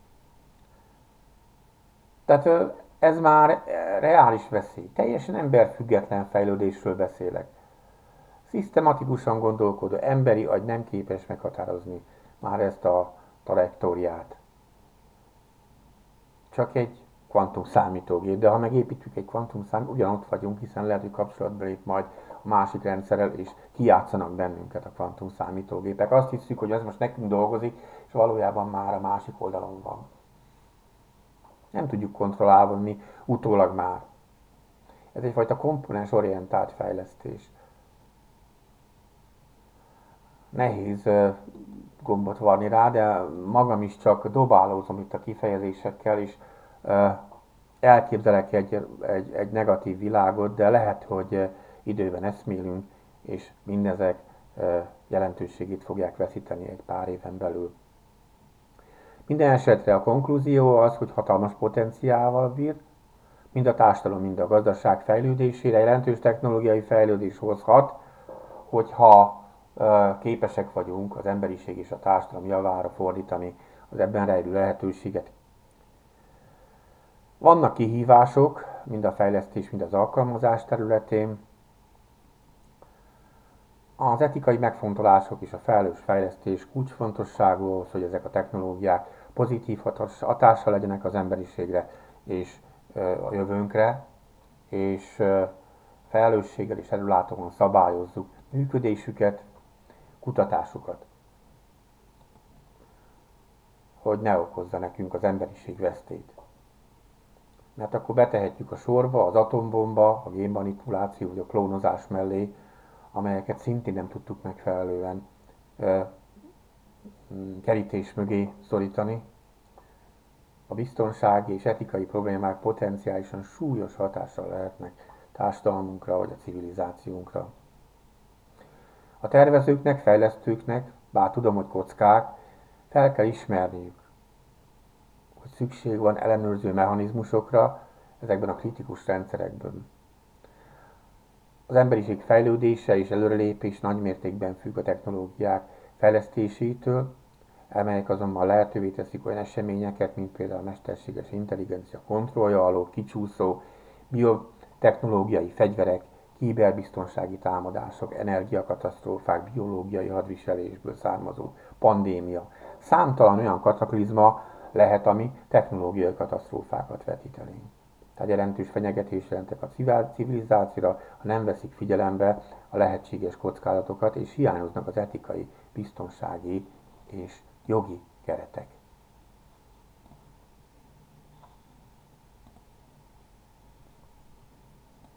Tehát ez már reális veszély. Teljesen emberfüggetlen fejlődésről beszélek. Szisztematikusan gondolkodó emberi agy nem képes meghatározni már ezt a trajektóriát. Csak egy kvantum számítógép, de ha megépítjük egy kvantum számítógép, ugyanott vagyunk, hiszen lehet, hogy kapcsolatba lép majd a másik rendszerrel, és kijátszanak bennünket a kvantum számítógépek. Azt hiszük, hogy ez most nekünk dolgozik, és valójában már a másik oldalon van. Nem tudjuk kontrollálni utólag már. Ez egyfajta komponensorientált fejlesztés. Nehéz gombot varni rá, de magam is csak dobálózom itt a kifejezésekkel, és elképzelek egy, egy, egy negatív világot, de lehet, hogy időben eszmélünk, és mindezek jelentőségét fogják veszíteni egy pár éven belül. Minden esetre a konklúzió az, hogy hatalmas potenciálval bír, mind a társadalom, mind a gazdaság fejlődésére jelentős technológiai fejlődés hozhat, hogyha képesek vagyunk az emberiség és a társadalom javára fordítani az ebben rejlő lehetőséget. Vannak kihívások, mind a fejlesztés, mind az alkalmazás területén. Az etikai megfontolások és a felelős fejlesztés kulcsfontosságú ahhoz, hogy ezek a technológiák pozitív hatással legyenek az emberiségre és a jövőnkre, és felelősséggel és előlátóan szabályozzuk működésüket, kutatásukat, hogy ne okozza nekünk az emberiség vesztét. Mert akkor betehetjük a sorba az atombomba, a génmanipuláció vagy a klónozás mellé, amelyeket szintén nem tudtuk megfelelően ö, kerítés mögé szorítani. A biztonsági és etikai problémák potenciálisan súlyos hatással lehetnek társadalmunkra vagy a civilizációnkra. A tervezőknek, fejlesztőknek, bár tudom, hogy kockák, fel kell ismerniük, hogy szükség van ellenőrző mechanizmusokra ezekben a kritikus rendszerekben. Az emberiség fejlődése és előrelépés nagymértékben függ a technológiák fejlesztésétől, amelyek azonban lehetővé teszik olyan eseményeket, mint például a mesterséges intelligencia kontrollja alól kicsúszó biotechnológiai fegyverek, kiberbiztonsági támadások, energiakatasztrófák, biológiai hadviselésből származó pandémia. Számtalan olyan kataklizma lehet, ami technológiai katasztrófákat vetít elénk. Tehát jelentős fenyegetés jelentek a civilizációra, ha nem veszik figyelembe a lehetséges kockázatokat, és hiányoznak az etikai, biztonsági és jogi keretek.